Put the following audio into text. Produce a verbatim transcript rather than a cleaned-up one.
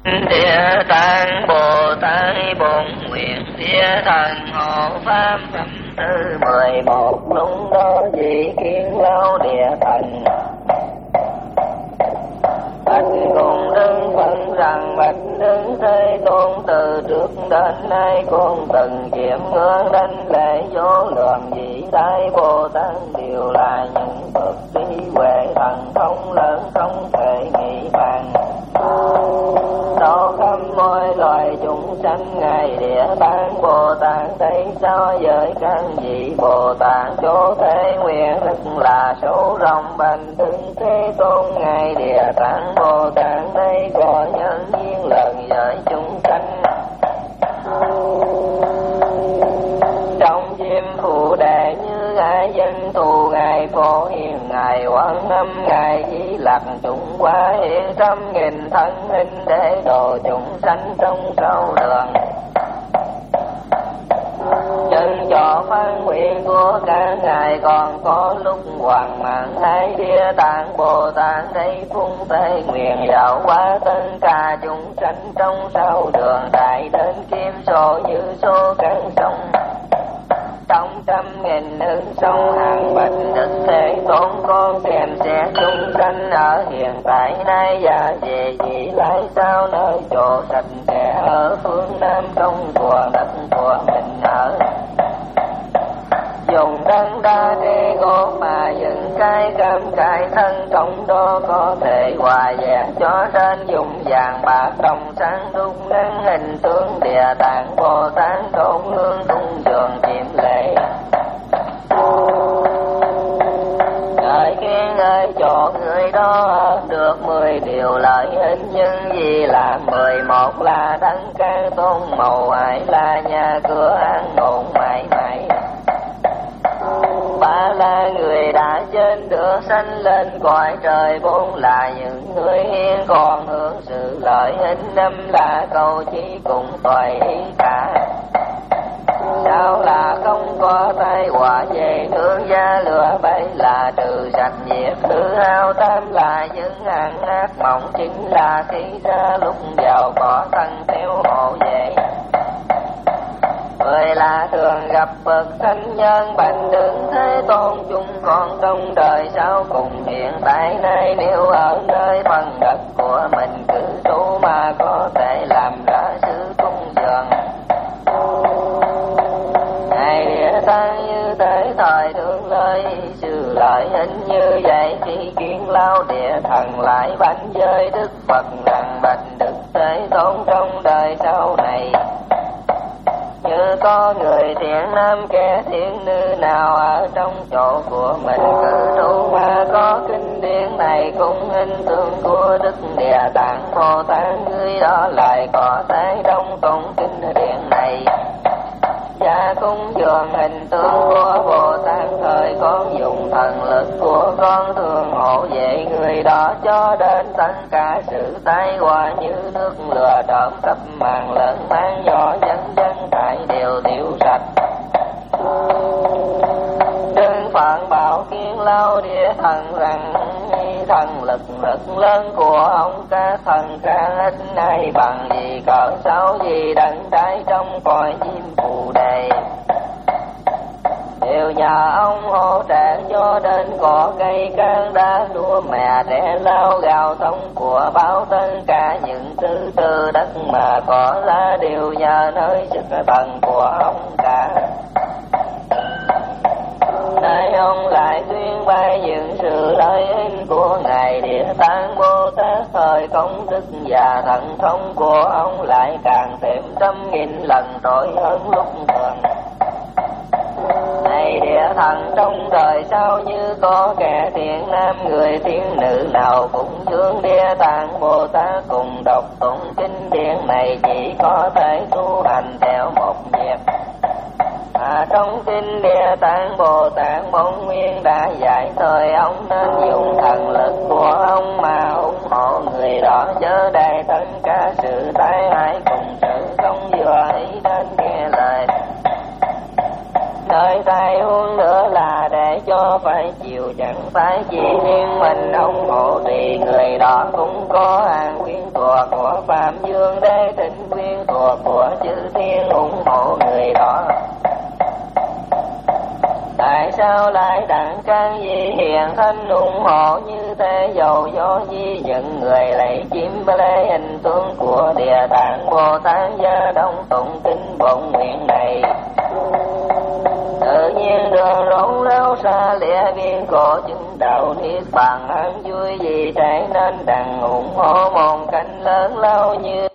Địa Tạng Bồ Tát bổn nguyện địa thần hộ pháp phẩm thứ mười một. Lúc đó vị kiến lao địa thần bạch cùng đứng phận rằng bạch đứng Thế Tôn, từ trước đến nay con từng chiếm ngưỡng đánh lễ vô lượng vị đại Bồ Tát, đều là những bậc trí huệ thần thông lớn không thể nghĩ bàn. Độ khắp mọi loài chúng sanh ngài địa tạng Bồ Tát, thấy so với các vị Bồ Tát chỗ thế nguyện rất là số rộng. Bành Thượng Thế Tôn ngài địa tạng Bồ Tát, đây có nhân duyên lần với chúng sanh. Trong diêm phù đề như ngài dân thù, ngài Phổ Hiền, ngài Quán Âm, ngài Di Lặc, chúng qua hiện trăm nghìn thân hình để độ chúng sanh trong sâu đường. Chân cho phán nguyện của các ngài, còn có lúc hoàng mạng hai địa tạng Bồ Tát, đây phung tế nguyện dạo qua tất cả chúng sanh trong sâu đường. Đại đến kim số như số các sông, trong trăm nghìn hương sông hàng bạch Đức Thế Tôn, con xem xét chúng sanh ở hiện tại nay và về vị lai sao nơi chỗ sạch sẽ ở phương Nam trong của đất của mình ở. Dùng đăng đa đê gỗ mà dựng cái cam cái thân, trong đó có thể hòa vẽ cho đến dùng vàng bạc đồng sáng đúc nắng hình tướng địa tạng Bồ Tát, đốt hương tung dường chiếm lễ. Ngài khiến ơi cho người đó được mười điều lợi ích, nhưng vì là mười một là đấng ca tôn màu, hai là nhà cửa ăn ổn mãi mãi, ba là người đã trên được sanh lên cõi trời, bốn là những người hiền còn hưởng sự lợi ích, năm là cầu chí cùng toại ý cả, sáu là không có tai họa về thương gia lừa, bảy là trừ sạch diệt hư hao, tám là những ăn ác mộng, chín là khi ra lúc giàu có thân theo hộ về, mười là thường gặp bậc thánh nhân. Bạch Đường Thế Tôn, chúng con trong đời sau cùng hiện tại nay, nếu ở nơi phần đất của mình cư trú mà có thể làm ra sự cung dường ngài địa tạng như thế thời thương lời sự lợi ích như vậy, khi kiến lao địa thần lại bánh với Đức Phật rằng bạch Đức Thế Tôn, trong đời sau này như có người thiện nam kẻ thiện nữ nào ở trong chỗ của mình cư trú mà có kinh điển này cũng hình tượng của Đức Địa Tạng Bồ Tát, người đó lại có thể trong tụng kinh điển này và cũng dường hình tượng của Bồ Tát, thời con dùng thần lực của con thường hộ vệ người đó cho đến tất cả sự tai họa như nước lửa trộm cắp màn lớn mang nhỏ dân dân tại đều tiêu sạch. Đức Phật bảo kiến lao địa thần rằng thần lực rất lớn của ông ca thần ca ít nay bằng gì cỡ sáu gì đấng trái trong cõi diêm phù đề, đều nhờ ông hỗ trợ cho đến cỏ cây can đá lúa mè trẻ lao gạo thống của báo tất cả những thứ từ đất mà có ra đều nhờ nơi sức thần của ông cả. Nay ông lại tuyên bày những sự lợi ích của ngài Địa Tạng Bồ Tát, thời công đức và thần thông của ông lại càng thêm trăm nghìn lần trội hơn lúc thường. Này địa thần, trong đời sau như có kẻ thiện nam người thiện nữ nào cũng dường Địa Tạng Bồ Tát cùng đọc tụng kinh điển này, chỉ có thể tu hành theo một việc. À, trong kinh Địa Tạng Bồ Tát bổn nguyên đã dạy thời ông nên dùng thần lực của ông mà ủng hộ người đó, chớ để tất cả sự tai hại cùng sự không vừa ý đến nghe lời. Nơi tai huống nữa là để cho phải chịu chẳng phải chỉ riêng mình ủng hộ thì người đó cũng có hàng quyến thuộc của Phạm Dương Đế, thịnh quyến thuộc của chư thiên ủng hộ người đó. Tại sao lại đặng can gì hiền thanh ủng hộ như thế? Dầu do gì những người lấy chiếm lấy hình tướng của Địa Tạng Bồ Tát gia đông tụng kinh bổn nguyện này. Tự nhiên đường rộng ráo xa lìa biên cổ chứng đạo niết bàn an vui, vì thế nên đặng ủng hộ một cánh lớn lao như